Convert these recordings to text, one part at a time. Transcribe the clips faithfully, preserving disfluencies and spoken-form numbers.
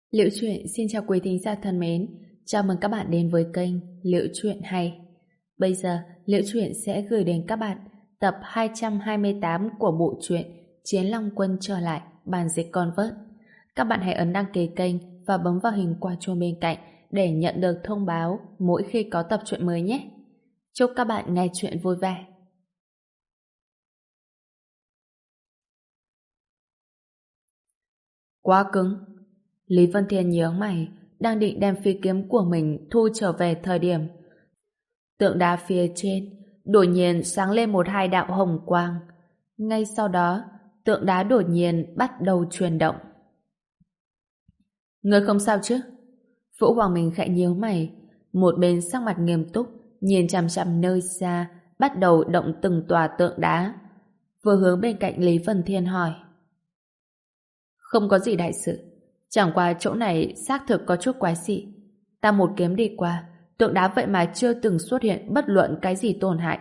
Liễu Chuyện xin chào quý thính giả thân mến, chào mừng các bạn đến với kênh Liễu Chuyện Hay. Bây giờ, Liễu Chuyện sẽ gửi đến các bạn tập hai trăm hai mươi tám của bộ truyện Chiến Long Quân trở lại, bản dịch Convert. Các bạn hãy ấn đăng ký kênh và bấm vào hình quả chuông bên cạnh để nhận được thông báo mỗi khi có tập truyện mới nhé. Chúc các bạn nghe truyện vui vẻ. Quá cứng. Lý Vân Thiên nhớ mày, đang định đem phi kiếm của mình thu trở về thời điểm. Tượng đá phía trên đột nhiên sáng lên một hai đạo hồng quang. Ngay sau đó, tượng đá đột nhiên bắt đầu chuyển động. Ngươi không sao chứ? Vũ Hoàng Minh khẽ nhíu mày, một bên sắc mặt nghiêm túc, nhìn chằm chằm nơi xa, bắt đầu động từng tòa tượng đá. Vừa hướng bên cạnh Lý Vân Thiên hỏi. Không có gì đại sự, chẳng qua chỗ này xác thực có chút quái dị. Ta một kiếm đi qua, tượng đá vậy mà chưa từng xuất hiện bất luận cái gì tổn hại.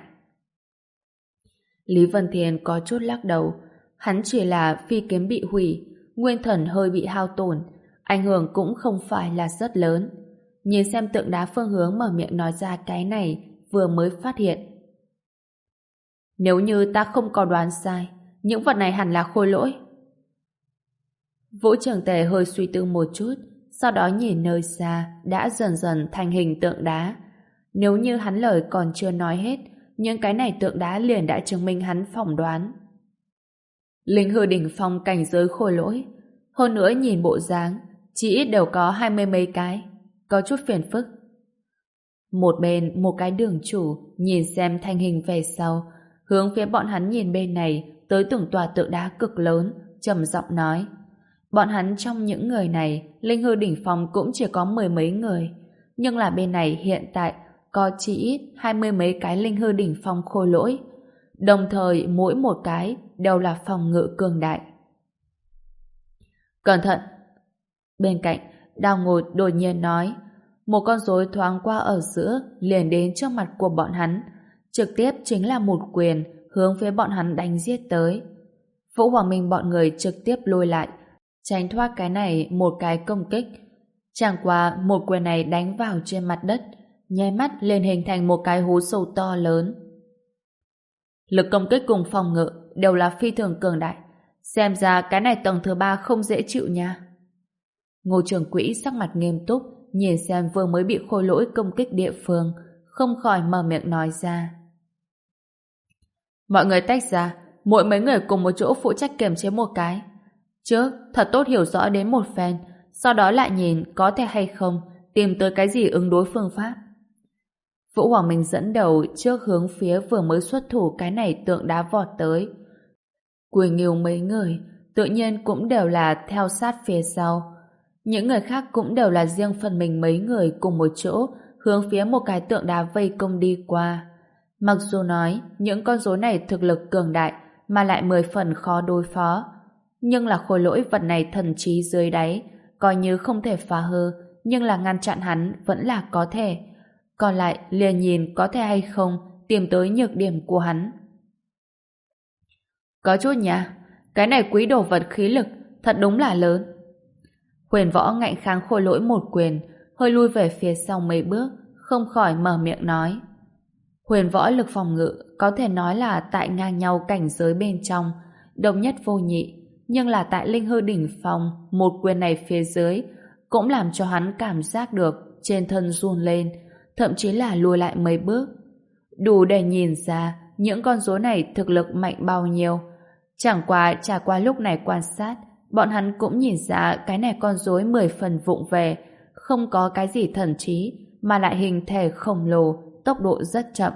Lý Vân Thiên có chút lắc đầu, hắn chỉ là phi kiếm bị hủy, nguyên thần hơi bị hao tổn, ảnh hưởng cũng không phải là rất lớn. Nhìn xem tượng đá phương hướng mở miệng nói ra cái này vừa mới phát hiện. Nếu như ta không có đoán sai, những vật này hẳn là khôi lỗi. Vũ Trường Tề hơi suy tư một chút, sau đó nhìn nơi xa đã dần dần thành hình tượng đá. Nếu như hắn lời còn chưa nói hết, những cái này tượng đá liền đã chứng minh hắn phỏng đoán. Linh hư đỉnh phong cảnh giới khôi lỗi, hơn nữa nhìn bộ dáng, chỉ ít đều có hai mươi mấy cái, có chút phiền phức. Một bên một cái đường chủ nhìn xem thành hình về sau, hướng phía bọn hắn nhìn bên này tới từng tòa tượng đá cực lớn, trầm giọng nói. Bọn hắn trong những người này, linh hư đỉnh phong cũng chỉ có mười mấy người, nhưng là bên này hiện tại có chỉ ít hai mươi mấy cái linh hư đỉnh phong khôi lỗi, đồng thời mỗi một cái đều là phòng ngự cường đại. Cẩn thận! Bên cạnh, Đào Ngột đột nhiên nói, một con rối thoáng qua ở giữa liền đến trước mặt của bọn hắn, trực tiếp chính là một quyền hướng phía bọn hắn đánh giết tới. Vũ Hoàng Minh bọn người trực tiếp lùi lại, tránh thoát cái này một cái công kích. Chẳng qua một quyền này đánh vào trên mặt đất, nháy mắt lên hình thành một cái hố sâu to lớn. Lực công kích cùng phòng ngự đều là phi thường cường đại, xem ra cái này tầng thứ ba không dễ chịu nha. Ngô Trường Quỹ sắc mặt nghiêm túc, nhìn xem vừa mới bị khôi lỗi công kích địa phương, không khỏi mở miệng nói ra. Mọi người tách ra, mỗi mấy người cùng một chỗ phụ trách kiểm chế một cái. Trước, thật tốt hiểu rõ đến một phen, sau đó lại nhìn có thể hay không tìm tới cái gì ứng đối phương pháp. Vũ Hoàng Minh dẫn đầu trước hướng phía vừa mới xuất thủ cái này tượng đá vọt tới. Quỳnh Nghiêu mấy người tự nhiên cũng đều là theo sát phía sau. Những người khác cũng đều là riêng phần mình mấy người cùng một chỗ hướng phía một cái tượng đá vây công đi qua. Mặc dù nói những con rối này thực lực cường đại mà lại mười phần khó đối phó, nhưng là khối lỗi vật này thần trí dưới đáy, coi như không thể phá hư, nhưng là ngăn chặn hắn vẫn là có thể. Còn lại liền nhìn có thể hay không tìm tới nhược điểm của hắn. Có chút nha, cái này quý đồ vật khí lực thật đúng là lớn. Huyền Võ ngạnh kháng khôi lỗi một quyền, hơi lui về phía sau mấy bước, không khỏi mở miệng nói. Huyền Võ lực phòng ngự có thể nói là tại ngang nhau cảnh giới bên trong, độc nhất vô nhị, nhưng là tại linh hư đỉnh phong, một quyền này phía dưới cũng làm cho hắn cảm giác được trên thân run lên, thậm chí là lùi lại mấy bước. Đủ để nhìn ra những con rối này thực lực mạnh bao nhiêu. Chẳng qua trải qua lúc này quan sát, bọn hắn cũng nhìn ra cái này con rối mười phần vụng về, không có cái gì thần trí, mà lại hình thể khổng lồ, tốc độ rất chậm.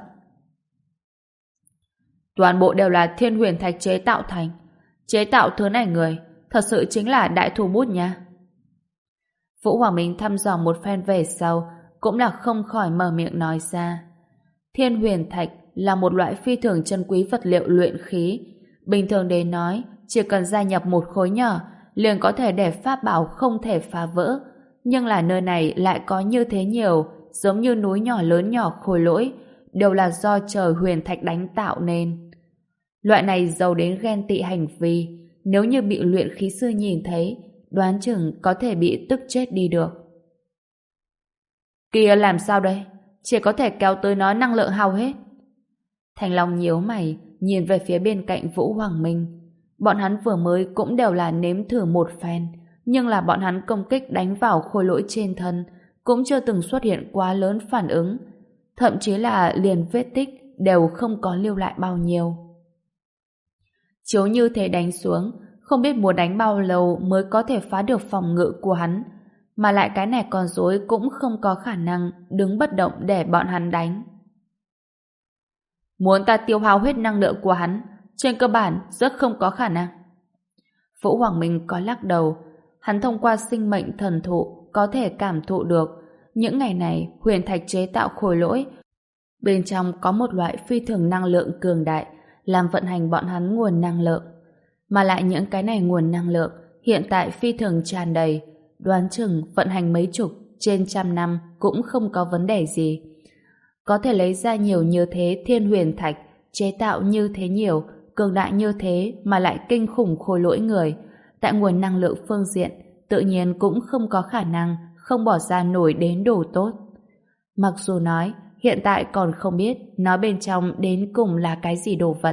Toàn bộ đều là thiên huyền thạch chế tạo thành. Chế tạo thứ này người, thật sự chính là đại thủ bút nha. Vũ Hoàng Minh thăm dò một phen về sau, cũng là không khỏi mở miệng nói ra. Thiên huyền thạch là một loại phi thường chân quý vật liệu luyện khí. Bình thường đến nói, chỉ cần gia nhập một khối nhỏ, liền có thể để pháp bảo không thể phá vỡ. Nhưng là nơi này lại có như thế nhiều, giống như núi nhỏ lớn nhỏ khối lỗi, đều là do trời huyền thạch đánh tạo nên. Loại này giàu đến ghen tị hành vi, nếu như bị luyện khí sư nhìn thấy, đoán chừng có thể bị tức chết đi được. Kia làm sao đây? Chỉ có thể kéo tới nó năng lượng hao hết. Thành Long nhíu mày, nhìn về phía bên cạnh Vũ Hoàng Minh. Bọn hắn vừa mới cũng đều là nếm thử một phen, nhưng là bọn hắn công kích đánh vào khôi lỗi trên thân, cũng chưa từng xuất hiện quá lớn phản ứng. Thậm chí là liền vết tích đều không có lưu lại bao nhiêu. Chiếu như thế đánh xuống, không biết muốn đánh bao lâu mới có thể phá được phòng ngự của hắn, mà lại cái này con rối cũng không có khả năng đứng bất động để bọn hắn đánh. Muốn ta tiêu hao hết năng lượng của hắn, trên cơ bản rất không có khả năng. Vũ Hoàng Minh có lắc đầu, hắn thông qua sinh mệnh thần thụ có thể cảm thụ được những ngày này huyền thạch chế tạo khối lỗi bên trong có một loại phi thường năng lượng cường đại làm vận hành bọn hắn nguồn năng lượng, mà lại những cái này nguồn năng lượng hiện tại phi thường tràn đầy, đoán chừng vận hành mấy chục trên trăm năm cũng không có vấn đề gì. Có thể lấy ra nhiều như thế thiên huyền thạch, chế tạo như thế nhiều, cường đại như thế mà lại kinh khủng khối lỗi người, tại nguồn năng lượng phương diện tự nhiên cũng không có khả năng không bỏ ra nổi đến đồ tốt. Mặc dù nói hiện tại còn không biết nó bên trong đến cùng là cái gì đồ vật.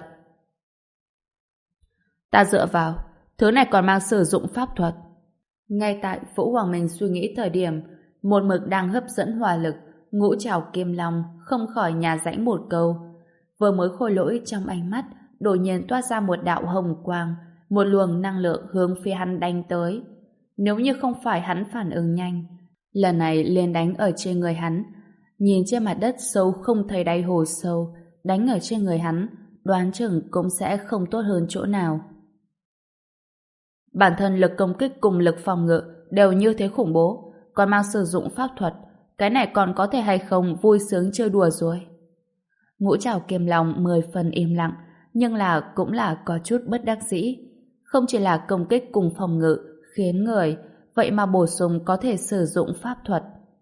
Ta dựa vào, thứ này còn mang sử dụng pháp thuật. Ngay tại Vũ Hoàng Minh suy nghĩ thời điểm, một mực đang hấp dẫn hỏa lực, Ngũ Trảo Kim Long không khỏi nhà rãnh một câu. Vừa mới khôi lỗi trong ánh mắt đột nhiên toát ra một đạo hồng quang, một luồng năng lượng hướng phía hắn đánh tới. Nếu như không phải hắn phản ứng nhanh, lần này liền đánh ở trên người hắn. Nhìn trên mặt đất sâu không thấy đáy hồ sâu, đánh ở trên người hắn, đoán chừng cũng sẽ không tốt hơn chỗ nào. Bản thân lực công kích cùng lực phòng ngự đều như thế khủng bố, còn mang sử dụng pháp thuật, cái này còn có thể hay không vui sướng chơi đùa rồi. Ngũ Trảo Kim Long mười phần im lặng, nhưng là cũng là có chút bất đắc dĩ. Không chỉ là công kích cùng phòng ngự khiến người, vậy mà bổ sung có thể sử dụng pháp thuật.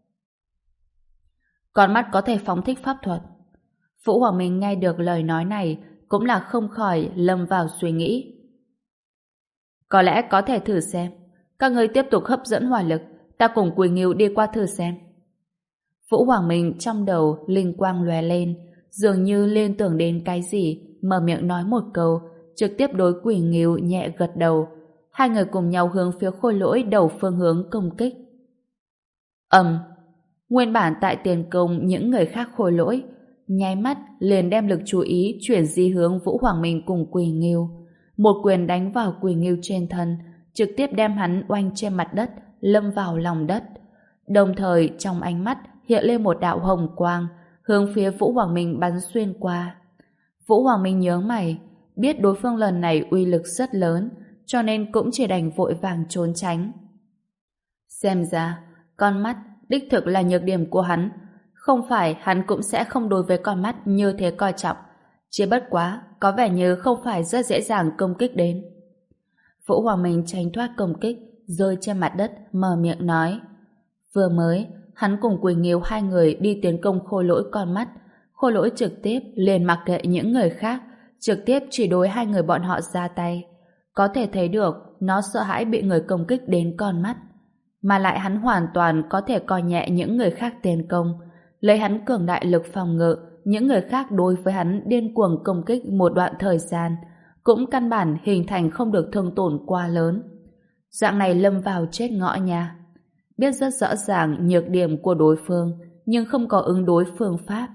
Con mắt có thể phóng thích pháp thuật. Vũ Hoàng Minh nghe được lời nói này cũng là không khỏi lâm vào suy nghĩ. Có lẽ có thể thử xem. Các người tiếp tục hấp dẫn hỏa lực, ta cùng Quỳ Ngưu đi qua thử xem. Vũ Hoàng Minh trong đầu linh quang lóe lên, dường như liên tưởng đến cái gì, mở miệng nói một câu, trực tiếp đối Quỳ Ngưu nhẹ gật đầu. Hai người cùng nhau hướng phía khôi lỗi đầu phương hướng công kích. Ầm! Nguyên bản tại tiền công những người khác khôi lỗi, nháy mắt liền đem lực chú ý chuyển di hướng Vũ Hoàng Minh cùng Quỳ Ngưu. Một quyền đánh vào Quỳ Ngưu trên thân, trực tiếp đem hắn oanh trên mặt đất, lâm vào lòng đất. Đồng thời trong ánh mắt hiện lên một đạo hồng quang, hướng phía Vũ Hoàng Minh bắn xuyên qua. Vũ Hoàng Minh nhớ mày, biết đối phương lần này uy lực rất lớn, cho nên cũng chỉ đành vội vàng trốn tránh. Xem ra, con mắt đích thực là nhược điểm của hắn. Không phải hắn cũng sẽ không đối với con mắt như thế coi trọng. Chỉ bất quá, có vẻ như không phải rất dễ dàng công kích đến. Vũ Hoàng Minh tránh thoát công kích, rơi trên mặt đất, mở miệng nói. Vừa mới, hắn cùng Quỳ Nghiêu hai người đi tiến công khôi lỗi con mắt. Khôi lỗi trực tiếp liền mặc kệ những người khác, trực tiếp chỉ đối hai người bọn họ ra tay. Có thể thấy được, nó sợ hãi bị người công kích đến con mắt. Mà lại hắn hoàn toàn có thể coi nhẹ những người khác tiến công. Lấy hắn cường đại lực phòng ngự, những người khác đối với hắn điên cuồng công kích một đoạn thời gian, cũng căn bản hình thành không được thương tổn quá lớn. Dạng này lâm vào chết ngõ nha. Biết rất rõ ràng nhược điểm của đối phương, nhưng không có ứng đối phương pháp.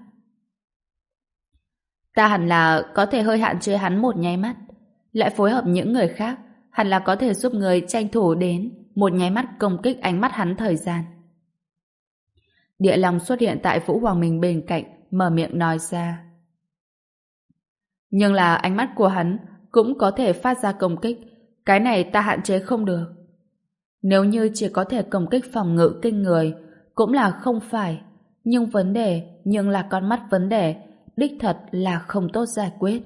Ta hẳn là có thể hơi hạn chế hắn một nháy mắt, lại phối hợp những người khác, hẳn là có thể giúp người tranh thủ đến một nháy mắt công kích ánh mắt hắn thời gian. Địa Long xuất hiện tại Vũ Hoàng Minh bên cạnh, mở miệng nói ra. Nhưng là ánh mắt của hắn cũng có thể phát ra công kích, cái này ta hạn chế không được. Nếu như chỉ có thể công kích phòng ngự kinh người, cũng là không phải, nhưng vấn đề, nhưng là con mắt vấn đề, đích thật là không tốt giải quyết.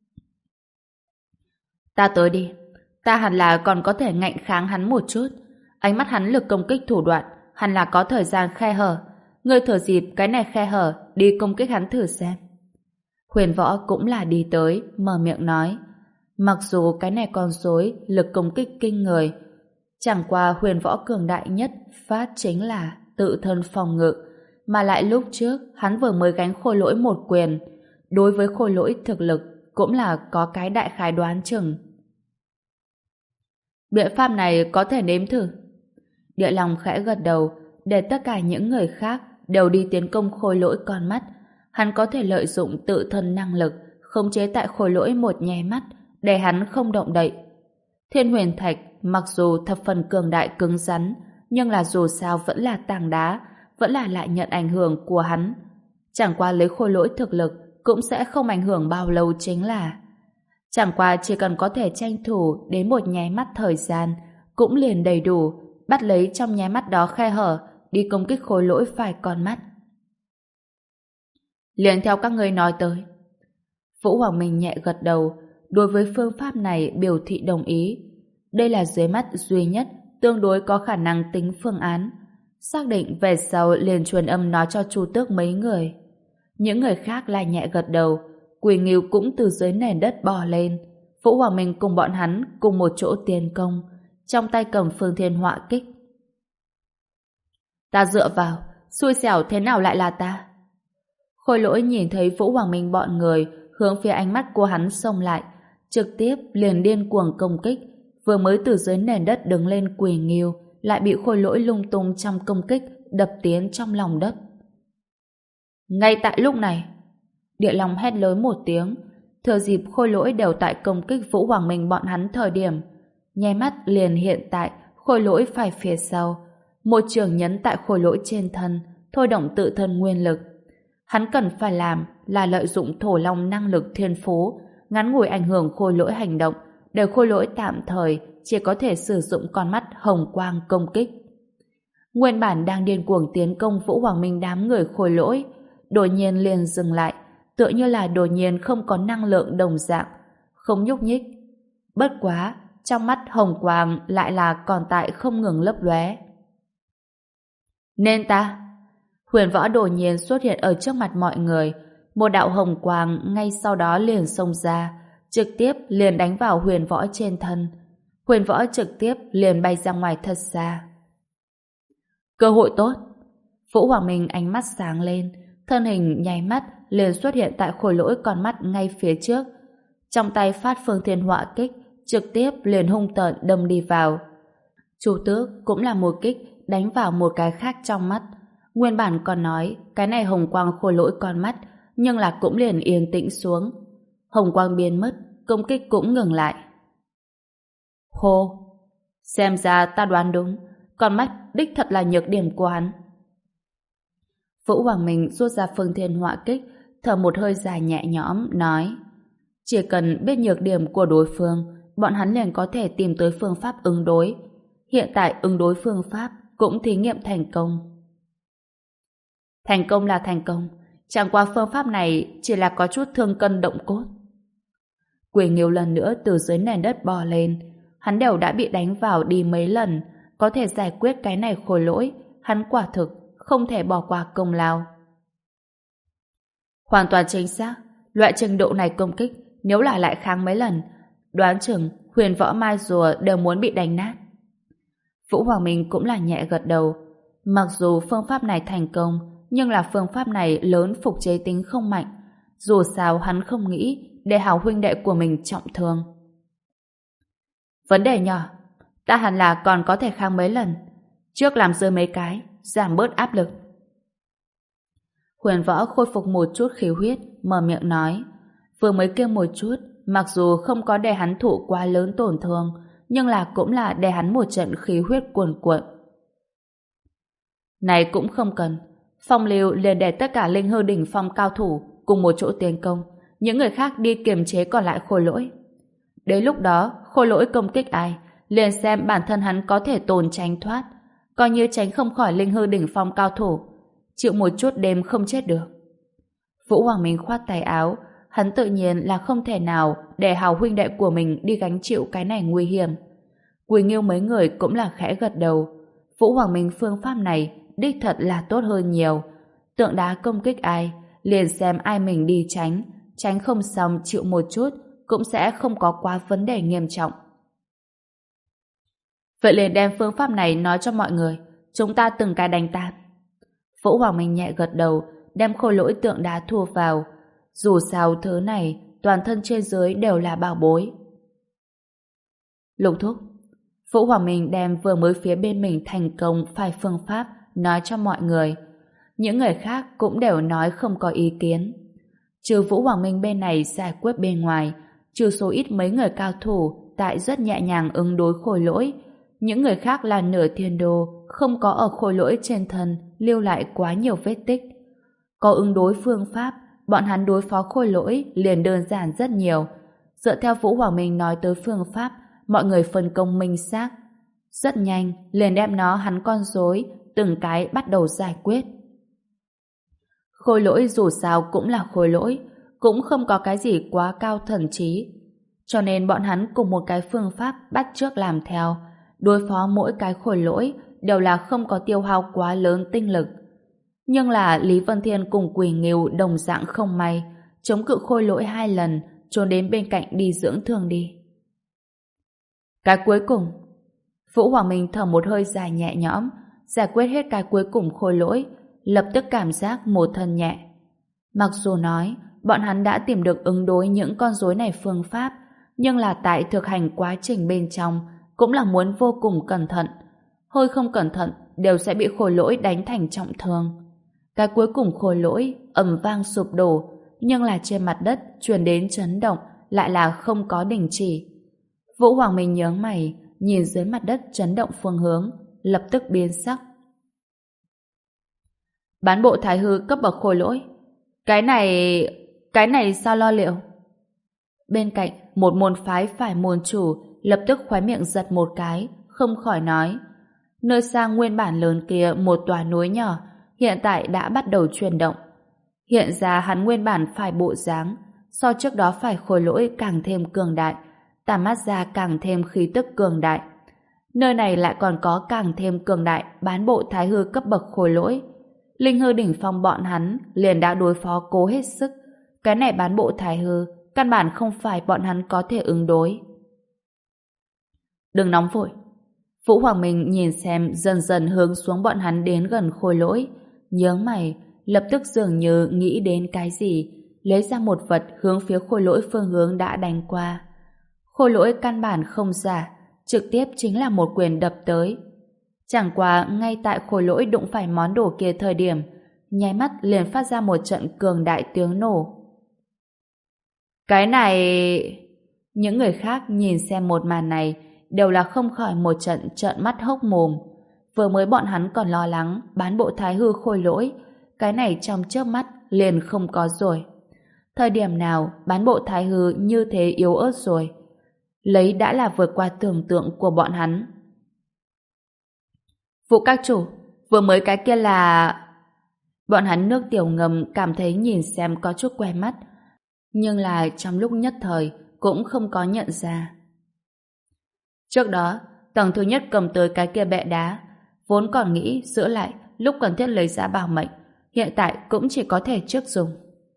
Ta tới đi, ta hẳn là còn có thể ngạnh kháng hắn một chút, ánh mắt hắn lực công kích thủ đoạn, hẳn là có thời gian khe hở. Ngươi thừa dịp cái này khe hở đi công kích hắn thử xem. Huyền Võ cũng là đi tới, mở miệng nói. Mặc dù cái này con rối lực công kích kinh người, Chẳng qua huyền võ cường đại nhất phát chính là tự thân phòng ngự, mà lại lúc trước hắn vừa mới gánh khôi lỗi một quyền. Đối với khôi lỗi thực lực cũng là có cái đại khái đoán chừng. Biện pháp này có thể nếm thử. Địa Long khẽ gật đầu, để tất cả những người khác đều đi tiến công khôi lỗi con mắt. Hắn có thể lợi dụng tự thân năng lực khống chế tại khôi lỗi một nháy mắt để hắn không động đậy. Thiên huyền thạch mặc dù thập phần cường đại cứng rắn, nhưng là dù sao vẫn là tảng đá, vẫn là lại nhận ảnh hưởng của hắn. Chẳng qua lấy khôi lỗi thực lực cũng sẽ không ảnh hưởng bao lâu chính là. Chẳng qua chỉ cần có thể tranh thủ đến một nháy mắt thời gian, cũng liền đầy đủ, bắt lấy trong nháy mắt đó khe hở, đi công kích khôi lỗi phải con mắt. Liền theo các ngươi nói tới. Vũ Hoàng Minh nhẹ gật đầu, đối với phương pháp này biểu thị đồng ý. Đây là dưới mắt duy nhất tương đối có khả năng tính phương án. Xác định về sau liền truyền âm nói cho Chu Tước mấy người. Những người khác lại nhẹ gật đầu. Quỳ Nghiêu cũng từ dưới nền đất bò lên. Vũ Hoàng Minh cùng bọn hắn cùng một chỗ tiến công, trong tay cầm phương thiên họa kích. Ta dựa vào, xui xẻo thế nào lại là ta? Khôi lỗi nhìn thấy Vũ Hoàng Minh bọn người hướng phía ánh mắt của hắn xông lại, trực tiếp liền điên cuồng công kích. Vừa mới từ dưới nền đất đứng lên Quỳ Nghiêu lại bị khôi lỗi lung tung trong công kích đập tiến trong lòng đất. Ngay tại lúc này, Địa Long hét lớn một tiếng, thừa dịp khôi lỗi đều tại công kích Vũ Hoàng Minh bọn hắn thời điểm, nháy mắt liền hiện tại khôi lỗi phải phía sau, một trường nhấn tại khôi lỗi trên thân, thôi động tự thân nguyên lực. Hắn cần phải làm là lợi dụng thổ long năng lực thiên phú, ngắn ngủi ảnh hưởng khôi lỗi hành động, để khôi lỗi tạm thời chỉ có thể sử dụng con mắt hồng quang công kích. Nguyên bản đang điên cuồng tiến công Vũ Hoàng Minh đám người khôi lỗi, đột nhiên liền dừng lại, tựa như là đột nhiên không có năng lượng đồng dạng, không nhúc nhích. Bất quá, trong mắt hồng quang lại là còn tại không ngừng lấp lóe. Nên ta... Huyền Võ đột nhiên xuất hiện ở trước mặt mọi người, một đạo hồng quang ngay sau đó liền xông ra, trực tiếp liền đánh vào Huyền Võ trên thân. Huyền Võ trực tiếp liền bay ra ngoài thật xa. Cơ hội tốt. Vũ Hoàng Minh ánh mắt sáng lên, thân hình nháy mắt liền xuất hiện tại khối lỗi con mắt ngay phía trước. Trong tay phát phương thiên họa kích, trực tiếp liền hung tợn đâm đi vào. Chu Tước cũng là một kích đánh vào một cái khác trong mắt. Nguyên bản còn nói cái này hồng quang khôi lỗi con mắt, nhưng là cũng liền yên tĩnh xuống. Hồng quang biến mất, công kích cũng ngừng lại. Hô, xem ra ta đoán đúng, con mắt đích thật là nhược điểm của hắn. Vũ Hoàng Minh rút ra phương thiên họa kích, thở một hơi dài nhẹ nhõm, nói: chỉ cần biết nhược điểm của đối phương, bọn hắn liền có thể tìm tới phương pháp ứng đối. Hiện tại ứng đối phương pháp cũng thí nghiệm thành công. Thành công là thành công, chẳng qua phương pháp này chỉ là có chút thương cân động cốt. Quỷ Nghiêu lần nữa từ dưới nền đất bò lên, hắn đều đã bị đánh vào đi mấy lần, có thể giải quyết cái này khôi lỗi, hắn quả thực không thể bỏ qua công lao. Hoàn toàn chính xác, loại trình độ này công kích, nếu là lại kháng mấy lần, đoán chừng huyền võ mai rùa đều muốn bị đánh nát. Vũ Hoàng Minh cũng là nhẹ gật đầu. Mặc dù phương pháp này thành công, nhưng là phương pháp này lớn phục chế tính không mạnh. Dù sao hắn không nghĩ để hảo huynh đệ của mình trọng thương. Vấn đề nhỏ, ta hẳn là còn có thể kháng mấy lần. Trước làm rơi mấy cái, giảm bớt áp lực. Huyền võ khôi phục một chút khí huyết, mở miệng nói. Vừa mới kêu một chút, mặc dù không có để hắn thụ quá lớn tổn thương, nhưng là cũng là để hắn một trận khí huyết cuồn cuộn. Này cũng không cần. Phong Lưu liền để tất cả linh hư đỉnh phong cao thủ cùng một chỗ tiến công, những người khác đi kiềm chế còn lại khôi lỗi. Đến lúc đó, khôi lỗi công kích ai, liền xem bản thân hắn có thể tồn tránh thoát, coi như tránh không khỏi linh hư đỉnh phong cao thủ, chịu một chút đêm không chết được. Vũ Hoàng Minh khoát tay áo, hắn tự nhiên là không thể nào để hào huynh đệ của mình đi gánh chịu cái này nguy hiểm. Quỳ Nghiêu mấy người cũng là khẽ gật đầu. Vũ Hoàng Minh phương pháp này đích thật là tốt hơn nhiều. Tượng đá công kích ai, liền xem ai mình đi tránh, tránh không xong chịu một chút, cũng sẽ không có quá vấn đề nghiêm trọng. Vậy liền đem phương pháp này nói cho mọi người, chúng ta từng cái đánh tan. Vũ Hoàng Minh nhẹ gật đầu, đem khôi lỗi tượng đá thu vào. Dù sao thứ này, toàn thân trên dưới đều là bảo bối. Lục thúc, Vũ Hoàng Minh đem vừa mới phía bên mình thành công phải phương pháp nói cho mọi người. Những người khác cũng đều nói không có ý kiến. Trừ Vũ Hoàng Minh bên này giải quyết bên ngoài, trừ số ít mấy người cao thủ tại rất nhẹ nhàng ứng đối khôi lỗi, những người khác là nửa thiên đô, không có ở khôi lỗi trên thân lưu lại quá nhiều vết tích. Có ứng đối phương pháp, bọn hắn đối phó khôi lỗi liền đơn giản rất nhiều. Dựa theo Vũ Hoàng Minh nói tới phương pháp, mọi người phân công minh xác. Rất nhanh, liền đem nó hắn con rối, từng cái bắt đầu giải quyết. Khôi lỗi dù sao cũng là khôi lỗi, cũng không có cái gì quá cao thần trí. Cho nên bọn hắn cùng một cái phương pháp bắt chước làm theo, đối phó mỗi cái khôi lỗi đều là không có tiêu hao quá lớn tinh lực. Nhưng là Lý Vân Thiên cùng Quỷ Ngưu đồng dạng không may, chống cự khôi lỗi hai lần, trốn đến bên cạnh đi dưỡng thương đi. Cái cuối cùng, Vũ Hoàng Minh thở một hơi dài nhẹ nhõm, giải quyết hết cái cuối cùng khôi lỗi, lập tức cảm giác một thân nhẹ. Mặc dù nói, bọn hắn đã tìm được ứng đối những con rối này phương pháp, nhưng là tại thực hành quá trình bên trong, cũng là muốn vô cùng cẩn thận. Hơi không cẩn thận, đều sẽ bị khôi lỗi đánh thành trọng thương. Cái cuối cùng khôi lỗi ầm vang sụp đổ, nhưng là trên mặt đất truyền đến chấn động lại là không có đình chỉ. Vũ Hoàng Minh nhướng mày, nhìn dưới mặt đất chấn động phương hướng, lập tức biến sắc. Bán bộ thái hư cấp bậc khôi lỗi. Cái này... cái này sao lo liệu? Bên cạnh, một môn phái phải môn chủ lập tức khóe miệng giật một cái, không khỏi nói. Nơi xa nguyên bản lớn kia một tòa núi nhỏ, hiện tại đã bắt đầu chuyển động. Hiện ra hắn nguyên bản phải bộ dáng, so trước đó phải khôi lỗi càng thêm cường đại, tản mắt ra càng thêm khí tức cường đại. Nơi này lại còn có càng thêm cường đại bán bộ thái hư cấp bậc khôi lỗi. Linh hư đỉnh phong bọn hắn liền đã đối phó cố hết sức. Cái này bán bộ thái hư căn bản không phải bọn hắn có thể ứng đối. Đừng nóng vội. Vũ Hoàng Minh nhìn xem dần dần hướng xuống bọn hắn đến gần khôi lỗi, nhướng mày, lập tức dường như nghĩ đến cái gì, lấy ra một vật hướng phía khôi lỗi phương hướng đã đánh qua. Khôi lỗi căn bản không giả, trực tiếp chính là một quyền đập tới. Chẳng qua ngay tại khôi lỗi đụng phải món đồ kia thời điểm, nháy mắt liền phát ra một trận cường đại tiếng nổ. Cái này... Những người khác nhìn xem một màn này đều là không khỏi một trận trợn mắt hốc mồm. Vừa mới bọn hắn còn lo lắng bán bộ thái hư khôi lỗi, cái này trong chớp mắt liền không có rồi. Thời điểm nào bán bộ thái hư như thế yếu ớt rồi, lấy đã là vượt qua tưởng tượng của bọn hắn. Vụ các chủ, vừa mới cái kia là... Bọn hắn nước tiểu ngầm cảm thấy nhìn xem có chút quen mắt, nhưng là trong lúc nhất thời cũng không có nhận ra. Trước đó, tầng thứ nhất cầm tới cái kia bẹ đá, vốn còn nghĩ giữ lại lúc cần thiết lấy ra bảo mệnh, hiện tại cũng chỉ có thể trước dùng.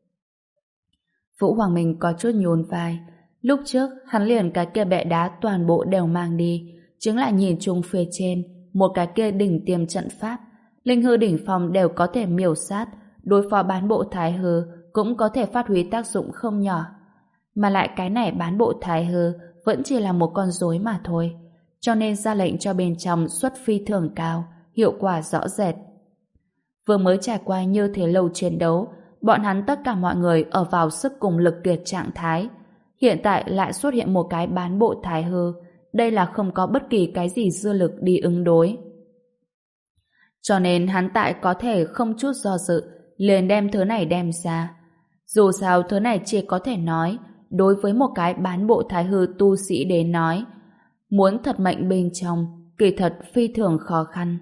Vũ Hoàng Minh có chút nhún vai, lúc trước hắn liền cái kia bẹ đá toàn bộ đều mang đi, chính là nhìn chung phía trên một cái kia đỉnh tiêm trận pháp, linh hư đỉnh phong đều có thể miểu sát, đối phó bán bộ thái hư cũng có thể phát huy tác dụng không nhỏ. Mà lại cái này bán bộ thái hư vẫn chỉ là một con rối mà thôi, cho nên ra lệnh cho bên trong xuất phi thường cao, hiệu quả rõ rệt. Vừa mới trải qua như thế lâu chiến đấu, bọn hắn tất cả mọi người ở vào sức cùng lực kiệt trạng thái. Hiện tại lại xuất hiện một cái bán bộ thái hư, đây là không có bất kỳ cái gì dư lực đi ứng đối. Cho nên hắn tại có thể không chút do dự liền đem thứ này đem ra. Dù sao thứ này chỉ có thể nói đối với một cái bán bộ thái hư tu sĩ đến nói, muốn thật mệnh bên trong kỳ thật phi thường khó khăn.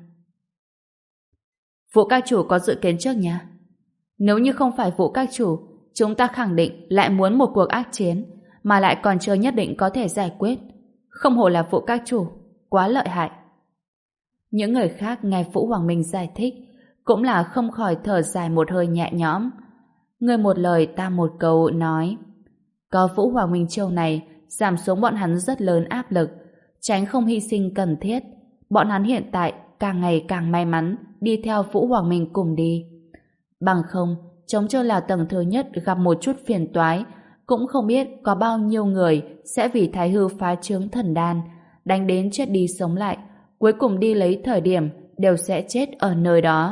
Vụ các chủ có dự kiến trước nha. Nếu như không phải vụ các chủ, chúng ta khẳng định lại muốn một cuộc ác chiến, mà lại còn chưa nhất định có thể giải quyết. Không hổ là vụ các chủ, quá lợi hại. Những người khác nghe Vũ Hoàng Minh giải thích cũng là không khỏi thở dài một hơi nhẹ nhõm. Người một lời ta một câu nói, có Vũ Hoàng Minh chiêu này giảm xuống bọn hắn rất lớn áp lực, tránh không hy sinh cần thiết. Bọn hắn hiện tại càng ngày càng may mắn đi theo Vũ Hoàng Minh cùng đi. Bằng không, trông chơi là tầng thứ nhất gặp một chút phiền toái, cũng không biết có bao nhiêu người sẽ vì Thái Hư phá trướng thần đan, đánh đến chết đi sống lại, cuối cùng đi lấy thời điểm đều sẽ chết ở nơi đó.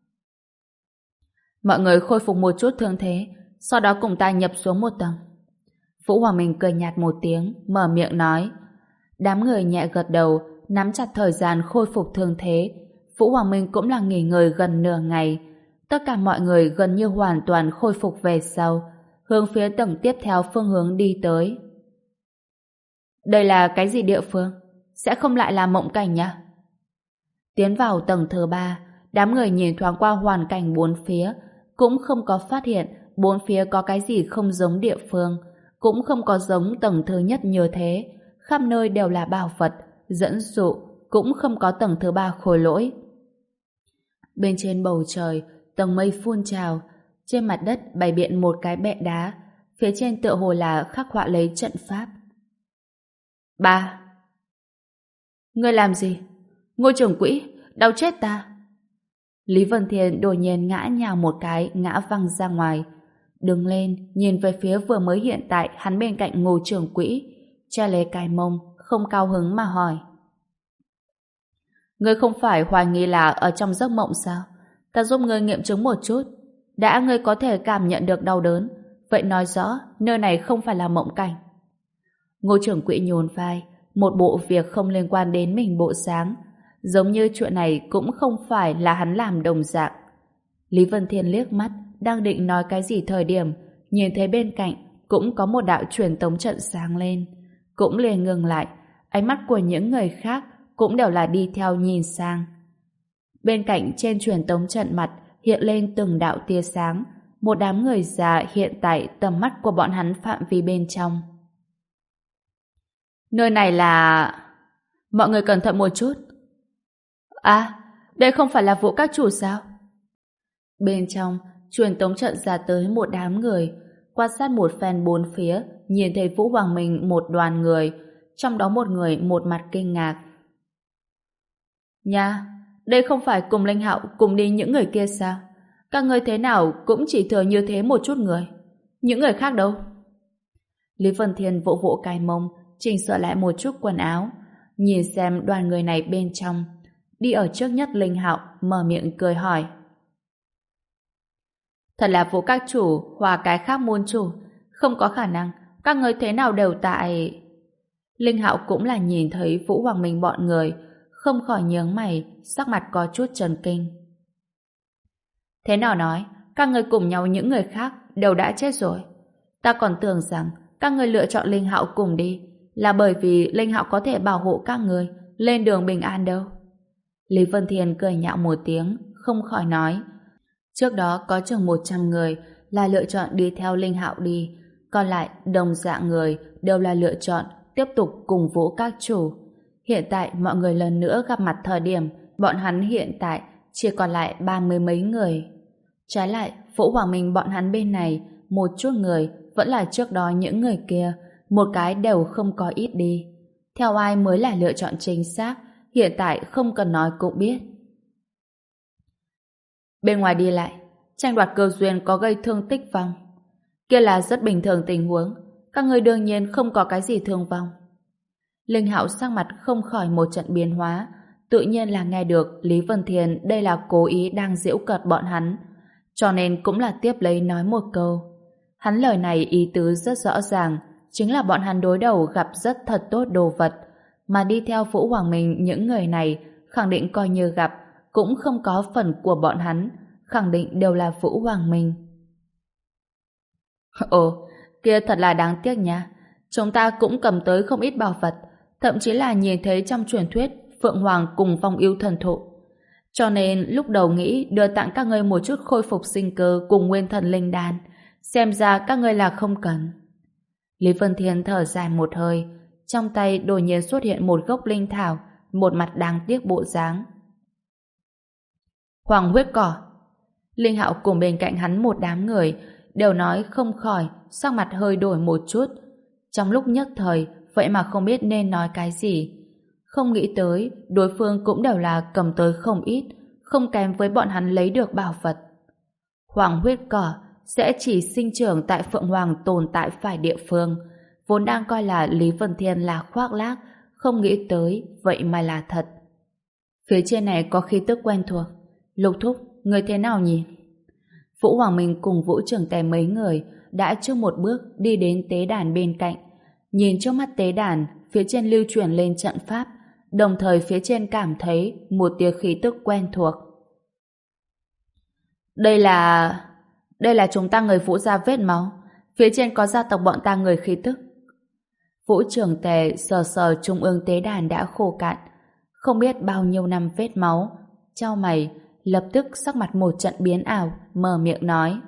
Mọi người khôi phục một chút thương thế, sau đó cùng ta nhập xuống một tầng. Vũ Hoàng Minh cười nhạt một tiếng, mở miệng nói. Đám người nhẹ gật đầu, nắm chặt thời gian khôi phục thương thế. Vũ Hoàng Minh cũng là nghỉ ngơi gần nửa ngày. Tất cả mọi người gần như hoàn toàn khôi phục về sau, hướng phía tầng tiếp theo phương hướng đi tới. Đây là cái gì địa phương? Sẽ không lại là mộng cảnh nhá? Tiến vào tầng thứ ba, đám người nhìn thoáng qua hoàn cảnh bốn phía, cũng không có phát hiện bốn phía có cái gì không giống địa phương, cũng không có giống tầng thứ nhất như thế. Khắp nơi đều là bảo vật, dẫn dụ, cũng không có tầng thứ ba khôi lỗi. Bên trên bầu trời, tầng mây phun trào, trên mặt đất bày biện một cái bệ đá, phía trên tựa hồ là khắc họa lấy trận pháp. Ba. Ngươi làm gì? Ngôi trưởng quỹ, đau chết ta. Lý Vân Thiên đột nhiên ngã nhào một cái, ngã văng ra ngoài. Đứng lên, nhìn về phía vừa mới hiện tại hắn bên cạnh Ngô trưởng quỹ, che lấy cái mông, không cao hứng mà hỏi. Ngươi không phải hoài nghi là ở trong giấc mộng sao? Ta giúp ngươi nghiệm chứng một chút. Đã ngươi có thể cảm nhận được đau đớn, vậy nói rõ nơi này không phải là mộng cảnh. Ngô trưởng quỹ nhún vai, một bộ việc không liên quan đến mình bộ sáng, giống như chuyện này cũng không phải là hắn làm đồng dạng. Lý Vân Thiên liếc mắt, đang định nói cái gì thời điểm, nhìn thấy bên cạnh cũng có một đạo truyền tống trận sáng lên, cũng liền ngừng lại. Ánh mắt của những người khác cũng đều là đi theo nhìn sang. Bên cạnh trên truyền tống trận mặt hiện lên từng đạo tia sáng, một đám người già hiện tại tầm mắt của bọn hắn phạm vi bên trong. Nơi này là... Mọi người cẩn thận một chút. À, đây không phải là Vũ các chủ sao? Bên trong, truyền tống trận ra tới một đám người, quan sát một phen bốn phía, nhìn thấy Vũ Hoàng Minh một đoàn người, trong đó một người một mặt kinh ngạc. Nha, đây không phải cùng Linh Hạo cùng đi những người kia sao? Các người thế nào cũng chỉ thừa như thế một chút người. Những người khác đâu? Lý Vân Thiên vỗ vỗ cái mông, chỉnh sửa lại một chút quần áo, nhìn xem đoàn người này bên trong. Đi ở trước nhất Linh Hạo mở miệng cười hỏi. Thật là Vũ các chủ hòa cái khác môn chủ, không có khả năng các người thế nào đều tại... Linh Hạo cũng là nhìn thấy Vũ Hoàng Minh bọn người, không khỏi nhướng mày, sắc mặt có chút chần kinh. Thế nào nói, các người cùng nhau những người khác đều đã chết rồi. Ta còn tưởng rằng các người lựa chọn Linh Hạo cùng đi là bởi vì Linh Hạo có thể bảo hộ các người lên đường bình an đâu. Lý Vân Thiên cười nhạo một tiếng, không khỏi nói. Trước đó có chừng một trăm người là lựa chọn đi theo Linh Hạo đi, còn lại đồng dạng người đều là lựa chọn tiếp tục cùng Vũ các chủ. Hiện tại mọi người lần nữa gặp mặt thời điểm, bọn hắn hiện tại chỉ còn lại ba mươi mấy người. Trái lại, Vũ Hoàng Minh bọn hắn bên này, một chút người vẫn là trước đó những người kia, một cái đều không có ít đi. Theo ai mới là lựa chọn chính xác, hiện tại không cần nói cũng biết. Bên ngoài đi lại, tranh đoạt cơ duyên có gây thương tích vong. Kia là rất bình thường tình huống, các người đương nhiên không có cái gì thương vong. Linh Hạo sắc mặt không khỏi một trận biến hóa, tự nhiên là nghe được Lý Vân Thiên đây là cố ý đang giễu cợt bọn hắn, cho nên cũng là tiếp lấy nói một câu. Hắn lời này ý tứ rất rõ ràng, chính là bọn hắn đối đầu gặp rất thật tốt đồ vật, mà đi theo Vũ Hoàng Minh những người này khẳng định coi như gặp cũng không có phần của bọn hắn, khẳng định đều là Vũ Hoàng Minh. Ồ, kia thật là đáng tiếc nha. Chúng ta cũng cầm tới không ít bảo vật, thậm chí là nhìn thấy trong truyền thuyết Phượng Hoàng cùng Phong Yêu thần thụ. Cho nên lúc đầu nghĩ đưa tặng các ngươi một chút khôi phục sinh cơ cùng nguyên thần linh đan, xem ra các ngươi là không cần. Lý Vân Thiên thở dài một hơi, trong tay đột nhiên xuất hiện một gốc linh thảo, một mặt đáng tiếc bộ dáng. Hoàng huyết cỏ. Linh Hạo cùng bên cạnh hắn một đám người đều nói không khỏi, sắc mặt hơi đổi một chút. Trong lúc nhất thời, vậy mà không biết nên nói cái gì. Không nghĩ tới đối phương cũng đều là cầm tới không ít, không kém với bọn hắn lấy được bảo vật. Hoàng huyết cỏ sẽ chỉ sinh trưởng tại Phượng Hoàng tồn tại phải địa phương, vốn đang coi là Lý Vân Thiên là khoác lác, không nghĩ tới vậy mà là thật. Phía trên này có khí tức quen thuộc. Lục thúc, người thế nào nhỉ? Vũ Hoàng Minh cùng Vũ Trường Tề mấy người đã trước một bước đi đến tế đàn bên cạnh. Nhìn trước mắt tế đàn, phía trên lưu chuyển lên trận pháp, đồng thời phía trên cảm thấy một tia khí tức quen thuộc. Đây là... Đây là chúng ta người Vũ gia vết máu. Phía trên có gia tộc bọn ta người khí tức. Vũ Trường Tề sờ sờ trung ương tế đàn đã khô cạn, không biết bao nhiêu năm vết máu. Chau mày, lập tức sắc mặt một trận biến ảo, mở miệng nói.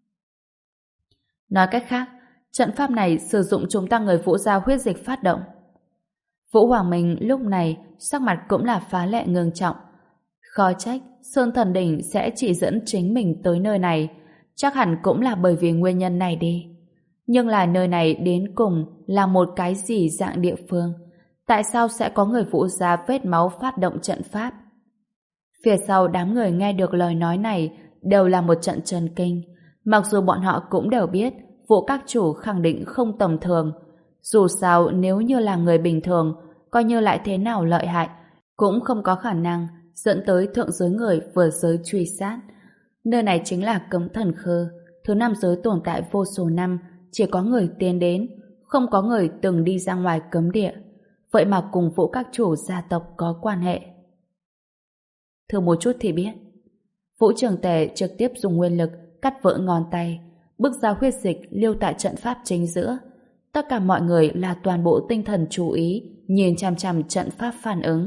Nói cách khác, trận pháp này sử dụng chúng ta người Vũ gia huyết dịch phát động. Vũ Hoàng Minh lúc này sắc mặt cũng là phá lệ ngưng trọng. Khó trách Sơn Thần Đỉnh sẽ chỉ dẫn chính mình tới nơi này, chắc hẳn cũng là bởi vì nguyên nhân này đi. Nhưng là nơi này đến cùng là một cái gì dạng địa phương? Tại sao sẽ có người Vũ gia vết máu phát động trận pháp? Phía sau đám người nghe được lời nói này đều là một trận chấn kinh. Mặc dù bọn họ cũng đều biết Vũ các chủ khẳng định không tầm thường. Dù sao nếu như là người bình thường, coi như lại thế nào lợi hại, cũng không có khả năng dẫn tới thượng giới người vừa giới truy sát. Nơi này chính là Cấm Thần Khư, thứ năm giới tồn tại vô số năm, chỉ có người tiến đến, không có người từng đi ra ngoài cấm địa. Vậy mà cùng Vũ các chủ gia tộc có quan hệ. Thử một chút thì biết. Vũ Trường Tề trực tiếp dùng nguyên lực cắt vỡ ngón tay, bước ra huyết dịch lưu tại trận pháp chính giữa. Tất cả mọi người là toàn bộ tinh thần chú ý, nhìn chằm chằm trận pháp phản ứng.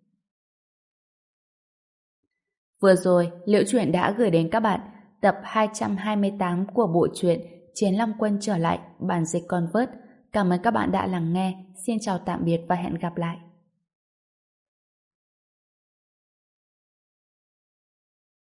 Vừa rồi, Liễu Chuyện đã gửi đến các bạn tập hai trăm hai mươi tám của bộ truyện Chiến Long Quân trở lại, bản dịch Convert. Cảm ơn các bạn đã lắng nghe. Xin chào tạm biệt và hẹn gặp lại.